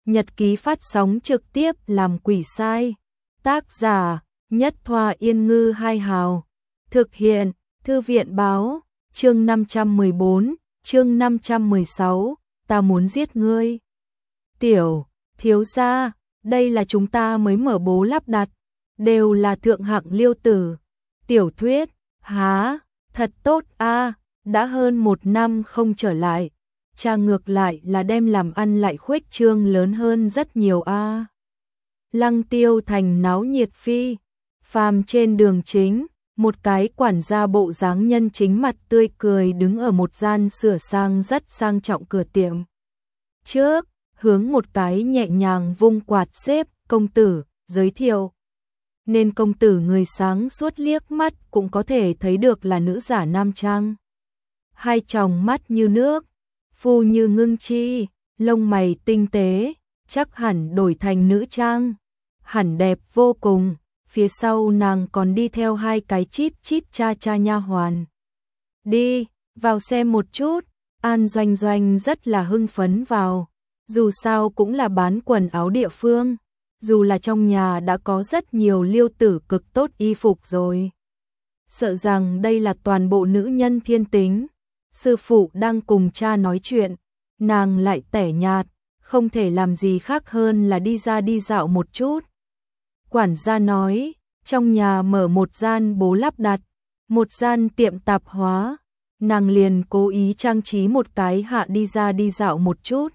Nhật ký phát sóng trực tiếp làm quỷ sai. Tác giả Nhất Thoa Yên Ngư Hai Hào. Thực hiện Thư viện báo. Chương 514, chương 516, ta muốn giết ngươi. Tiểu thiếu gia, đây là chúng ta mới mở bố lắp đặt, đều là thượng hạng liêu tử. Tiểu thuyết, há, thật tốt a, đã hơn 1 năm không trở lại. Cha ngược lại là đem làm ăn lại khuếch trương lớn hơn rất nhiều a. Lăng Tiêu thành náo nhiệt phi phàm trên đường chính, một cái quản gia bộ dáng nhân chính mặt tươi cười đứng ở một gian sửa sang rất sang trọng cửa tiệm trước, hướng một cái nhẹ nhàng vung quạt xếp, công tử, giới thiệu. Nên công tử người sáng suốt liếc mắt cũng có thể thấy được là nữ giả nam trang. Hai tròng mắt như nước, phu như ngưng chi, lông mày tinh tế, chắc hẳn đổi thành nữ trang, hẳn đẹp vô cùng. Phía sau nàng còn đi theo hai cái chít chít cha cha nha hoàn. Đi, vào xem một chút. An Doanh Doanh rất là hưng phấn vào. Dù sao cũng là bán quần áo địa phương. Dù là trong nhà đã có rất nhiều liêu tử cực tốt y phục rồi. Sợ rằng đây là toàn bộ nữ nhân thiên tính. Sư phụ đang cùng cha nói chuyện. Nàng lại tẻ nhạt, không thể làm gì khác hơn là đi ra đi dạo một chút. Quản gia nói, trong nhà mở một gian bố lắp đặt, một gian tiệm tạp hóa, nàng liền cố ý trang trí một cái hạ đi ra đi dạo một chút.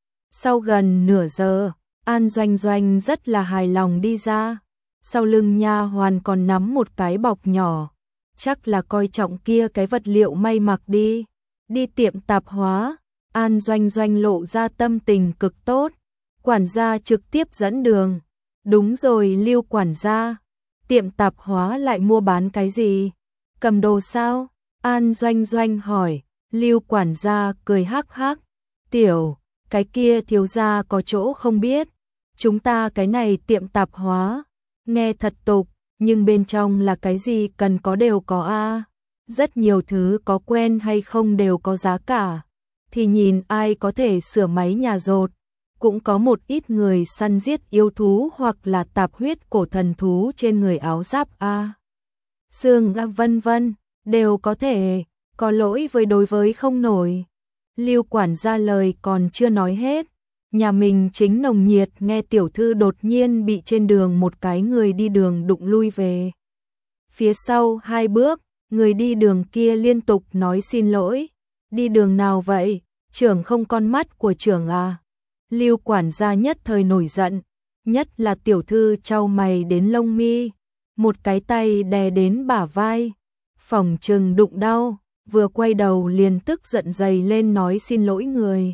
Sau gần nửa giờ, An Doanh Doanh rất là hài lòng đi ra, sau lưng nha hoàn còn nắm một cái bọc nhỏ, chắc là coi trọng kia cái vật liệu may mặc đi. Đi tiệm tạp hóa, An Doanh Doanh lộ ra tâm tình cực tốt, quản gia trực tiếp dẫn đường. Đúng rồi Lưu quản gia, tiệm tạp hóa lại mua bán cái gì? Cầm đồ sao? An Doanh Doanh hỏi. Lưu quản gia cười hắc hắc. Tiểu, cái kia thiếu gia có chỗ không biết. Chúng ta cái này tiệm tạp hóa, nghe thật tục, nhưng bên trong là cái gì cần có đều có a. Rất nhiều thứ có quen hay không đều có giá cả. Thì nhìn ai có thể sửa máy nhà dột. Cũng có một ít người săn giết yêu thú hoặc là tạp huyết cổ thần thú trên người áo giáp a, xương a vân vân, đều có thể, có lỗi đối với không nổi. Lưu quản gia lời còn chưa nói hết, nhà mình chính nồng nhiệt nghe tiểu thư đột nhiên bị trên đường một cái người đi đường đụng lui về. Phía sau 2 bước, người đi đường kia liên tục nói xin lỗi. Đi đường nào vậy? Trưởng không con mắt của trưởng à? Lưu quản gia nhất thời nổi giận, nhất là tiểu thư chau mày đến lông mi, một cái tay đè đến bả vai, phỏng chừng đụng đau, vừa quay đầu liền tức giận dày lên nói xin lỗi người.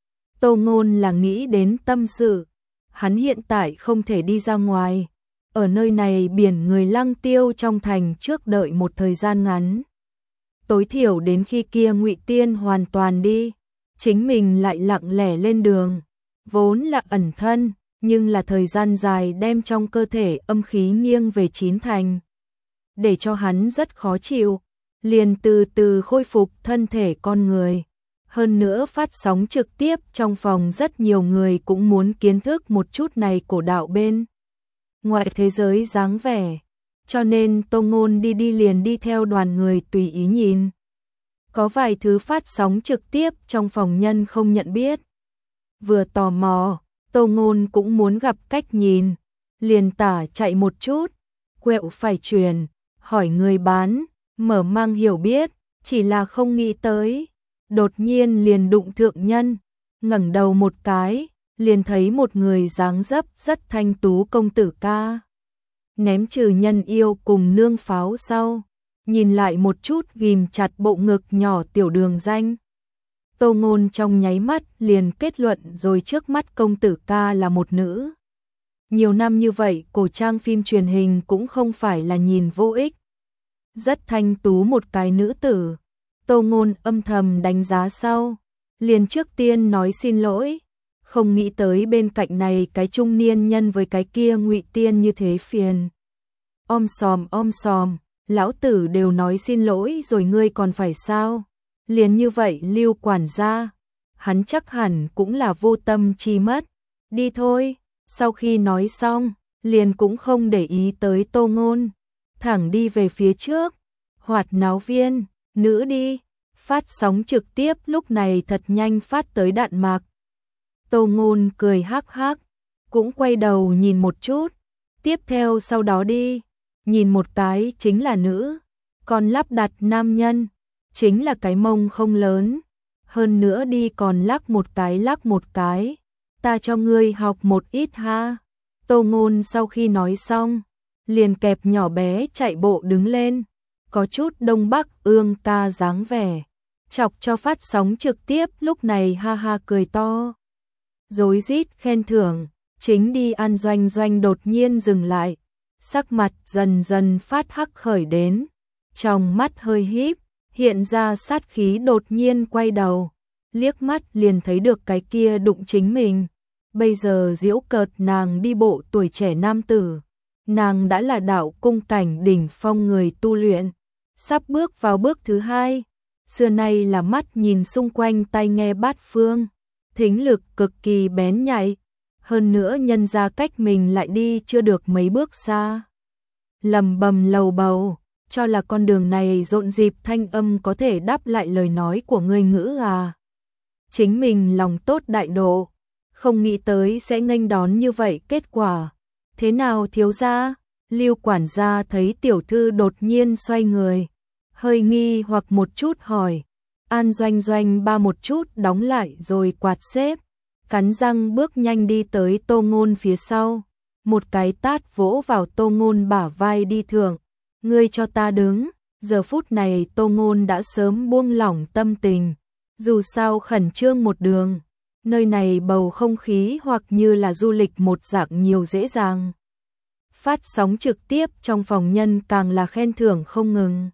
Tô Ngôn là nghĩ đến tâm sự, hắn hiện tại không thể đi ra ngoài, ở nơi này biển người Lăng Tiêu trong thành trước đợi một thời gian ngắn. Tối thiểu đến khi kia Ngụy Tiên hoàn toàn đi, chính mình lại lặng lẻ lên đường. Vốn là ẩn thân, nhưng là thời gian dài đem trong cơ thể âm khí nghiêng về 9 thành. Để cho hắn rất khó chịu, liền từ từ khôi phục thân thể con người. Hơn nữa phát sóng trực tiếp trong phòng rất nhiều người cũng muốn kiến thức một chút này cổ đạo bên ngoại thế giới dáng vẻ. Cho nên Tô Ngôn đi liền đi theo đoàn người tùy ý nhìn. Có vài thứ phát sóng trực tiếp trong phòng nhân không nhận biết. Vừa tò mò, Tô Ngôn cũng muốn gặp cách nhìn, liền tả chạy một chút, quẹo phải truyền, hỏi người bán, mở mang hiểu biết, chỉ là không nghĩ tới, đột nhiên liền đụng thượng nhân, ngẩng đầu một cái, liền thấy một người dáng dấp rất thanh tú công tử ca. Ném trừ nhân yêu cùng nương pháo sau, nhìn lại một chút ghim chặt bộ ngực nhỏ tiểu đường danh. Tô Ngôn trong nháy mắt liền kết luận rồi trước mắt công tử ca là một nữ. Nhiều năm như vậy cổ trang phim truyền hình cũng không phải là nhìn vô ích. Rất thanh tú một cái nữ tử. Tô Ngôn âm thầm đánh giá sau, liền trước tiên nói xin lỗi. Không nghĩ tới bên cạnh này cái trung niên nhân với cái kia Ngụy Tiên như thế phiền. Om sòm, lão tử đều nói xin lỗi rồi ngươi còn phải sao? Liền như vậy Lưu quản gia, hắn chắc hẳn cũng là vô tâm chi mất, Đi thôi, sau khi nói xong, liền cũng không để ý tới Tô Ngôn, thẳng đi về phía trước. Hoạt náo viên, nữ đi, phát sóng trực tiếp lúc này thật nhanh phát tới Đạn Mạc. Tô Ngôn cười hắc hắc, cũng quay đầu nhìn một chút, tiếp theo sau đó đi, nhìn một cái chính là nữ, còn lắp đặt nam nhân, chính là cái mông không lớn, hơn nữa đi còn lắc một cái, ta cho ngươi học một ít ha. Tô Ngôn sau khi nói xong, liền kẹp nhỏ bé chạy bộ đứng lên, có chút Đông Bắc ương ca dáng vẻ, chọc cho phát sóng trực tiếp lúc này ha ha cười to. Rối rít khen thưởng, chính đi ăn Doanh Doanh đột nhiên dừng lại, sắc mặt dần dần phát hắc khởi đến, trong mắt hơi híp, hiện ra sát khí đột nhiên quay đầu, liếc mắt liền thấy được cái kia đụng chính mình. Bây giờ giễu cợt nàng đi bộ tuổi trẻ nam tử, nàng đã là đạo cung cảnh đỉnh phong người tu luyện, sắp bước vào bước thứ hai, xưa nay là mắt nhìn xung quanh tai nghe bát phương, thính lực cực kỳ bén nhạy, hơn nữa nhân ra cách mình lại đi chưa được mấy bước xa. Lầm bầm lầu bầu, cho là con đường này rộn rịp thanh âm có thể đáp lại lời nói của ngươi ngữ à. Chính mình lòng tốt đại độ, không nghĩ tới sẽ nghênh đón như vậy kết quả. Thế nào thiếu gia? Lưu quản gia thấy tiểu thư đột nhiên xoay người, hơi nghi hoặc một chút hỏi. An Doanh Doanh ba một chút đóng lại rồi quạt xếp, cắn răng bước nhanh đi tới Tô Ngôn phía sau, một cái tát vỗ vào Tô Ngôn bả vai đi thượng. Ngươi cho ta đứng. Giờ phút này Tô Ngôn đã sớm buông lỏng tâm tình, dù sao khẩn trương một đường, nơi này bầu không khí hoặc như là du lịch một dạng nhiều dễ dàng. Phát sóng trực tiếp trong phòng nhân càng là khen thưởng không ngừng.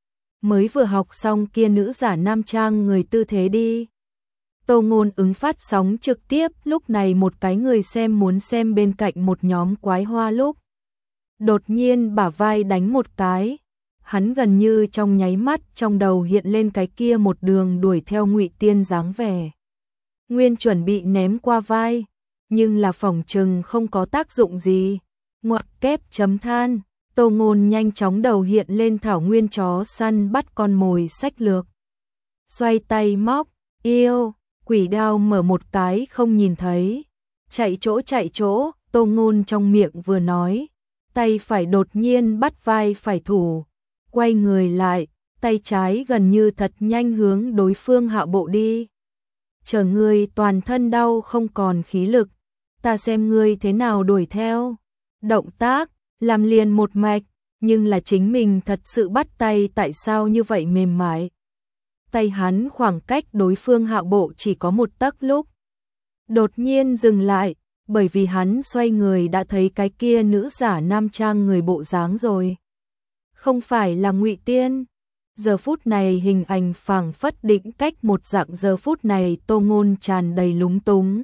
Mới vừa học xong kia nữ giả nam trang người tư thế đi. Tô Ngôn ứng phát sóng trực tiếp, lúc này một cái người xem muốn xem bên cạnh một nhóm quái hoa lúc. Đột nhiên bả vai đánh một cái, hắn gần như trong nháy mắt trong đầu hiện lên cái kia một đường đuổi theo Ngụy Tiên dáng vẻ. Nguyên chuẩn bị ném qua vai, nhưng là phỏng chừng không có tác dụng gì. Ngoặc kép chấm than, Tô Ngôn nhanh chóng đầu hiện lên thảo nguyên chó săn bắt con mồi sách lược. Xoay tay móc, yêu, quỷ đao mở một cái không nhìn thấy. Chạy chỗ, Tô Ngôn trong miệng vừa nói, tay phải đột nhiên bắt vai phải thủ, quay người lại, tay trái gần như thật nhanh hướng đối phương hạ bộ đi. Chờ ngươi toàn thân đau không còn khí lực, ta xem ngươi thế nào đuổi theo. Động tác, làm liền một mạch, nhưng là chính mình thật sự bắt tay tại sao như vậy mềm mại. Tay hắn khoảng cách đối phương hạ bộ chỉ có một tấc lúc. Đột nhiên dừng lại, bởi vì hắn xoay người đã thấy cái kia nữ giả nam trang người bộ dáng rồi. Không phải là Ngụy Tiên. Giờ phút này hình ảnh phảng phất định cách một dạng, giờ phút này Tô Ngôn tràn đầy lúng túng.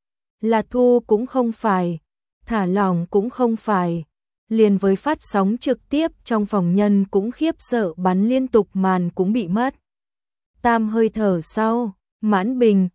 Là Thu cũng không phải, thả lỏng cũng không phải, liền với phát sóng trực tiếp trong phòng nhân cũng khiếp sợ bắn liên tục màn cũng bị mất. Tam hơi thở sau, mãn bình,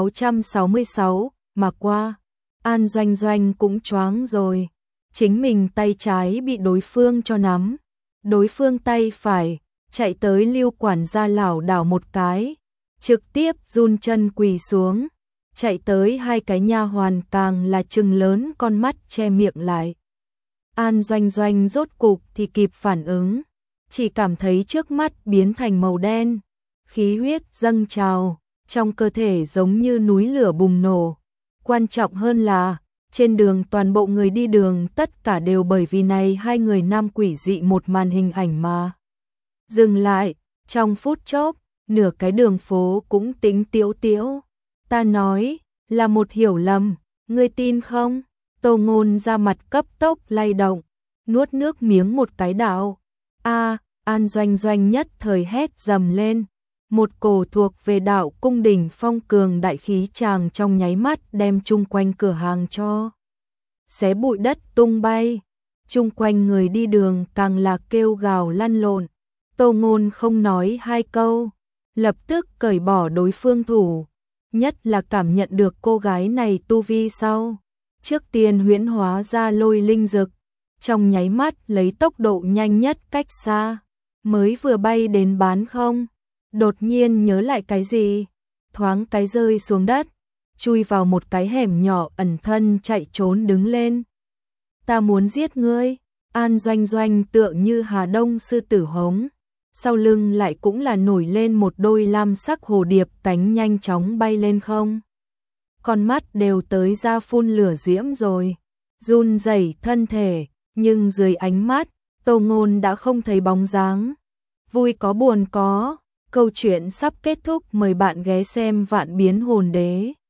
666, mà qua, An Doanh Doanh cũng choáng rồi, chính mình tay trái bị đối phương cho nắm, đối phương tay phải, chạy tới Lưu quản gia lảo đảo một cái, trực tiếp run chân quỳ xuống. Chạy tới hai cái nha hoàn càng là trừng lớn con mắt che miệng lại. An Doanh Doanh rốt cục thì kịp phản ứng, chỉ cảm thấy trước mắt biến thành màu đen, khí huyết dâng trào, trong cơ thể giống như núi lửa bùng nổ. Quan trọng hơn là, trên đường toàn bộ người đi đường tất cả đều bởi vì này hai người nam quỷ dị một màn hình ảnh mà dừng lại, trong phút chốc, nửa cái đường phố cũng tĩnh tiếu tiếu. Ta nói, là một hiểu lầm, ngươi tin không? Tô Ngôn ra mặt cấp tốc lay động, nuốt nước miếng một cái đạo. An Doanh Doanh nhất thời hét dầm lên, một cổ thuộc về đạo cung đỉnh phong cường đại khí tràng trong nháy mắt đem chung quanh cửa hàng cho xé bụi đất tung bay, chung quanh người đi đường càng là kêu gào lăn lộn. Tô Ngôn không nói hai câu, lập tức cởi bỏ đối phương thủ, nhất là cảm nhận được cô gái này tu vi sau. trước tiên huyễn hóa ra lôi linh dực, trong nháy mắt lấy tốc độ nhanh nhất cách xa, mới vừa bay đến bán không, đột nhiên nhớ lại cái gì, thoáng cái rơi xuống đất, chui vào một cái hẻm nhỏ ẩn thân chạy trốn đứng lên. Ta muốn giết ngươi, An Doanh Doanh tựa như Hà Đông sư tử hống, sau lưng lại cũng là nổi lên một đôi lam sắc hồ điệp cánh nhanh chóng bay lên không. Con mắt đều tới ra phun lửa diễm rồi, run rẩy thân thể, nhưng dưới ánh mắt, Tô Ngôn đã không thấy bóng dáng. Vui có buồn có, câu chuyện sắp kết thúc, mời bạn ghé xem Vạn Biến Hồn Đế.